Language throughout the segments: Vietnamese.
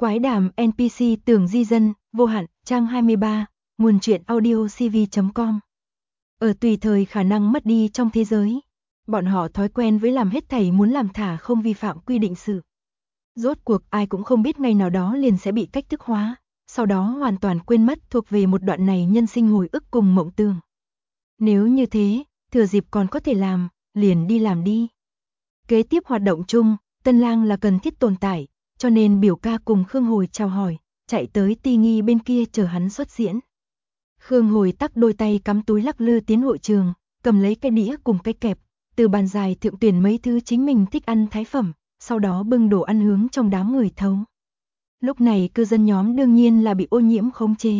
Quái đàm NPC tưởng di dân, vô hạn, trang 23, nguồn truyện audio cv.com. Ở tùy thời khả năng mất đi trong thế giới, bọn họ thói quen với làm hết thảy muốn làm thả không vi phạm quy định sự. Rốt cuộc ai cũng không biết ngày nào đó liền sẽ bị cách thức hóa, sau đó hoàn toàn quên mất thuộc về một đoạn này nhân sinh hồi ức cùng mộng tưởng. Nếu như thế, thừa dịp còn có thể làm, liền đi làm đi. Kế tiếp hoạt động chung, Tân Lang là cần thiết tồn tại, cho nên biểu ca cùng Khương Hồi chào hỏi, chạy tới Ti Nghi bên kia chờ hắn xuất diễn. Khương Hồi tắc đôi tay cắm túi lắc lư tiến hội trường, cầm lấy cái đĩa cùng cái kẹp, từ bàn dài thượng tuyển mấy thứ chính mình thích ăn thái phẩm, sau đó bưng đồ ăn hướng trong đám người thấu. Lúc này cư dân nhóm đương nhiên là bị ô nhiễm khống chế.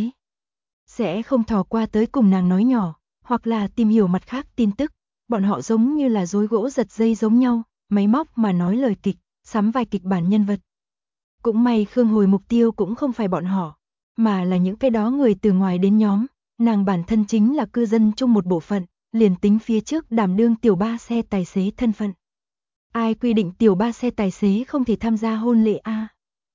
Sẽ không thò qua tới cùng nàng nói nhỏ, hoặc là tìm hiểu mặt khác tin tức, bọn họ giống như là rối gỗ giật dây giống nhau, máy móc mà nói lời kịch, sắm vai kịch bản nhân vật. Cũng may Khương Hồi mục tiêu cũng không phải bọn họ, mà là những cái đó người từ ngoài đến nhóm, nàng bản thân chính là cư dân chung một bộ phận, liền tính phía trước đảm đương tiểu ba xe tài xế thân phận. Ai quy định tiểu ba xe tài xế không thể tham gia hôn lễ a?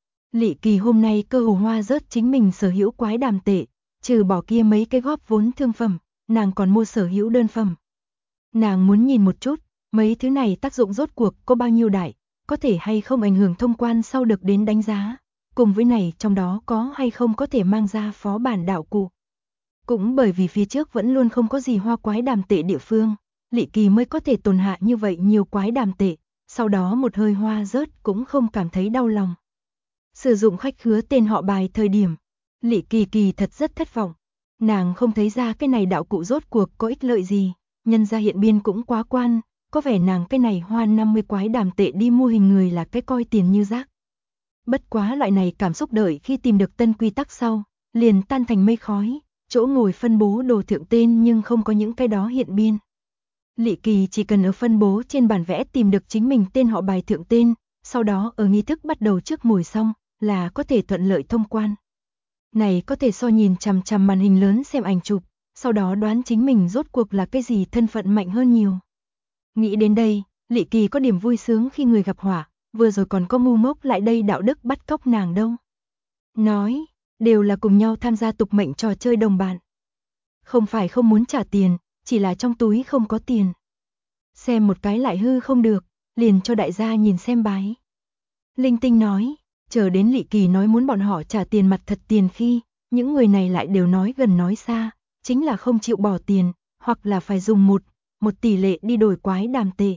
Lệ Kỳ hôm nay cơ hồ hoa rớt chính mình sở hữu quái đàm tệ, trừ bỏ kia mấy cái góp vốn thương phẩm, nàng còn mua sở hữu đơn phẩm. Nàng muốn nhìn một chút, mấy thứ này tác dụng rốt cuộc có bao nhiêu đại, có thể hay không ảnh hưởng thông quan sau được đến đánh giá, cùng với này trong đó có hay không có thể mang ra phó bản đạo cụ. Cũng bởi vì phía trước vẫn luôn không có gì hoa quái đàm tệ địa phương, Lệ Kỳ mới có thể tồn hạ như vậy nhiều quái đàm tệ, sau đó một hơi hoa rớt cũng không cảm thấy đau lòng. Sử dụng khách khứa tên họ bài thời điểm, Lệ Kỳ thật rất thất vọng. Nàng không thấy ra cái này đạo cụ rốt cuộc có ích lợi gì, nhân ra hiện biên cũng quá quan, có vẻ nàng cái này hoa 50 quái đàm tệ đi mua hình người là cái coi tiền như rác. Bất quá loại này cảm xúc đợi khi tìm được tân quy tắc sau, liền tan thành mây khói, chỗ ngồi phân bố đồ thượng tên nhưng không có những cái đó hiện biên. Lệ Kỳ chỉ cần ở phân bố trên bản vẽ tìm được chính mình tên họ bài thượng tên, sau đó ở nghi thức bắt đầu trước mồi xong, là có thể thuận lợi thông quan. Này có thể so nhìn chằm chằm màn hình lớn xem ảnh chụp, sau đó đoán chính mình rốt cuộc là cái gì thân phận mạnh hơn nhiều. Nghĩ đến đây, Lệ Kỳ có điểm vui sướng khi người gặp họa, vừa rồi còn có ngu ngốc lại đây đạo đức bắt cóc nàng đâu. Nói, đều là cùng nhau tham gia tục mệnh trò chơi đồng bạn. Không phải không muốn trả tiền, chỉ là trong túi không có tiền. Xem một cái lại hư không được, liền cho đại gia nhìn xem bái. Linh Tinh nói, chờ đến Lệ Kỳ nói muốn bọn họ trả tiền mặt thật tiền khi, những người này lại đều nói gần nói xa, chính là không chịu bỏ tiền, hoặc là phải dùng một tỷ lệ đi đổi quái đàm tệ.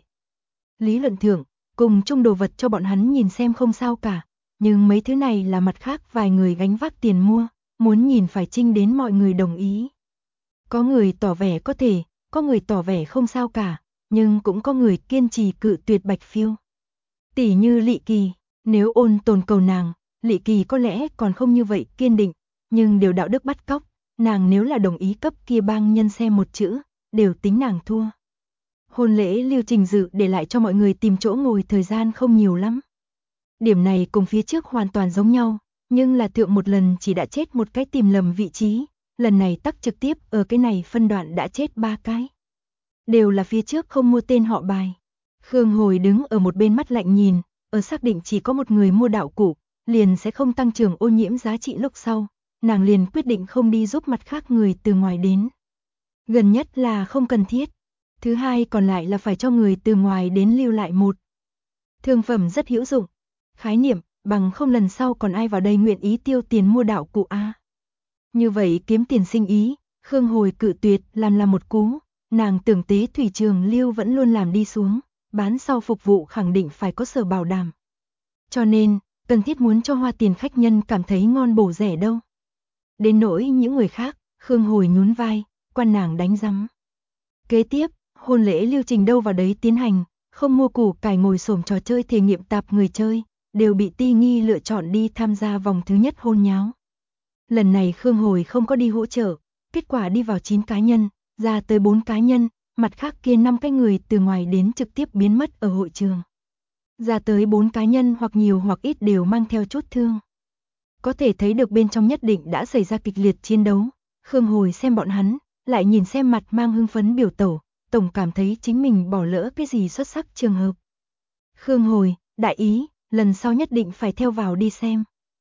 Lý luận thưởng, cùng chung đồ vật cho bọn hắn nhìn xem không sao cả, nhưng mấy thứ này là mặt khác vài người gánh vác tiền mua, muốn nhìn phải trinh đến mọi người đồng ý. Có người tỏ vẻ có thể, có người tỏ vẻ không sao cả, nhưng cũng có người kiên trì cự tuyệt bạch phiêu. Tỷ như Lệ Kỳ, nếu ôn tồn cầu nàng, Lệ Kỳ có lẽ còn không như vậy kiên định, nhưng đều đạo đức bắt cóc, nàng nếu là đồng ý cấp kia bang nhân xem một chữ, đều tính nàng thua. Hôn lễ lưu trình dự để lại cho mọi người tìm chỗ ngồi thời gian không nhiều lắm. Điểm này cùng phía trước hoàn toàn giống nhau, nhưng là thượng một lần chỉ đã chết một cái tìm lầm vị trí, lần này tắc trực tiếp ở cái này phân đoạn đã chết 3 cái. Đều là phía trước không mua tên họ bài. Khương Hồi đứng ở một bên mắt lạnh nhìn, ở xác định chỉ có một người mua đạo cụ, liền sẽ không tăng trưởng ô nhiễm giá trị lúc sau, nàng liền quyết định không đi giúp mặt khác người từ ngoài đến. Gần nhất là không cần thiết. Thứ hai còn lại là phải cho người từ ngoài đến lưu lại một thương phẩm rất hữu dụng. Khái niệm, bằng không lần sau còn ai vào đây nguyện ý tiêu tiền mua đạo cụ a. Như vậy kiếm tiền sinh ý, Khương Hồi cự tuyệt làm một cú, nàng tưởng tế thủy trường lưu vẫn luôn làm đi xuống, bán sau phục vụ khẳng định phải có sở bảo đảm. Cho nên, cần thiết muốn cho hoa tiền khách nhân cảm thấy ngon bổ rẻ đâu. Đến nỗi những người khác, Khương Hồi nhún vai, quan nàng đánh rắm. Kế tiếp, hôn lễ lưu trình đâu vào đấy tiến hành, không mua củ cải ngồi xổm trò chơi thể nghiệm tạp người chơi, đều bị Ti Nghi lựa chọn đi tham gia vòng thứ nhất hôn nháo. Lần này Khương Hồi không có đi hỗ trợ, kết quả đi vào 9 cá nhân, ra tới 4 cá nhân, mặt khác kia 5 cái người từ ngoài đến trực tiếp biến mất ở hội trường. Ra tới 4 cá nhân hoặc nhiều hoặc ít đều mang theo chút thương. Có thể thấy được bên trong nhất định đã xảy ra kịch liệt chiến đấu, Khương Hồi xem bọn hắn, lại nhìn xem mặt mang hưng phấn biểu tẩu, tổng cảm thấy chính mình bỏ lỡ cái gì xuất sắc trường hợp. Khương Hồi, đại ý, lần sau nhất định phải theo vào đi xem.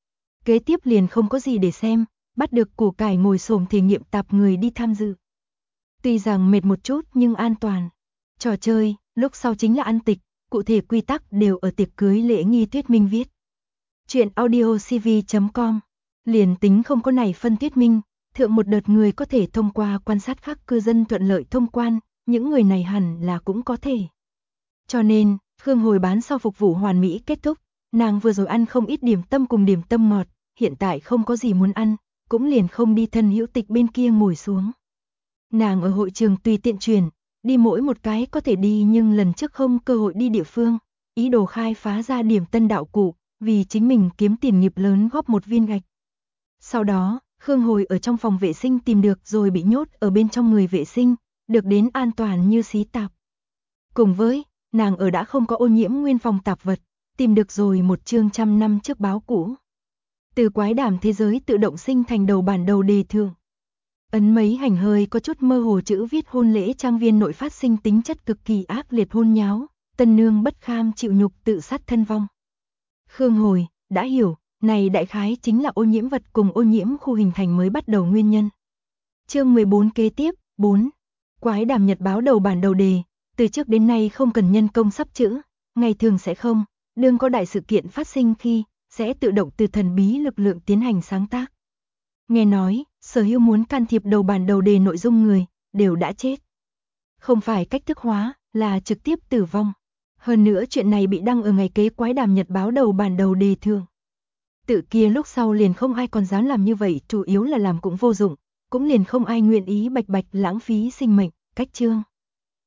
Kế tiếp liền không có gì để xem, bắt được củ cải ngồi xổm thể nghiệm tạp người đi tham dự. Tuy rằng mệt một chút nhưng an toàn. Trò chơi, lúc sau chính là ăn tịch, cụ thể quy tắc đều ở tiệc cưới lễ nghi thuyết minh viết. Chuyện audiocv.com. Liền tính không có này phân thuyết minh, thượng một đợt người có thể thông qua quan sát khác cư dân thuận lợi thông quan, những người này hẳn là cũng có thể. Cho nên, Khương Hồi bán sau phục vụ hoàn mỹ kết thúc, nàng vừa rồi ăn không ít điểm tâm cùng điểm tâm ngọt, hiện tại không có gì muốn ăn, cũng liền không đi thân hữu tịch bên kia ngồi xuống. Nàng ở hội trường tùy tiện chuyển, đi mỗi một cái có thể đi nhưng lần trước không cơ hội đi địa phương, ý đồ khai phá ra điểm tân đạo cụ, vì chính mình kiếm tiền nghiệp lớn góp một viên gạch. Sau đó, Khương Hồi ở trong phòng vệ sinh tìm được rồi bị nhốt ở bên trong người vệ sinh, được đến an toàn như xí tạp. Cùng với, nàng ở đã không có ô nhiễm nguyên phòng tạp vật, tìm được rồi một chương 100 năm trước báo cũ. Từ quái đàm thế giới tự động sinh thành đầu bản đầu đề thượng. Ấn mấy hành hơi có chút mơ hồ chữ viết hôn lễ trang viên nội phát sinh tính chất cực kỳ ác liệt hôn nháo, tân nương bất kham chịu nhục tự sát thân vong. Khương Hồi đã hiểu, này đại khái chính là ô nhiễm vật cùng ô nhiễm khu hình thành mới bắt đầu nguyên nhân. Chương 14 kế tiếp, 4. Quái đàm nhật báo đầu bản đầu đề, từ trước đến nay không cần nhân công sắp chữ, ngày thường sẽ không, đương có đại sự kiện phát sinh khi, sẽ tự động từ thần bí lực lượng tiến hành sáng tác. Nghe nói, sở hữu muốn can thiệp đầu bản đầu đề nội dung người, đều đã chết. Không phải cách thức hóa, là trực tiếp tử vong. Hơn nữa chuyện này bị đăng ở ngày kế quái đàm nhật báo đầu bản đầu đề thường. Tự kia lúc sau liền không ai còn dám làm như vậy, chủ yếu là làm cũng vô dụng, cũng liền không ai nguyện ý bạch bạch lãng phí sinh mệnh, cách chương.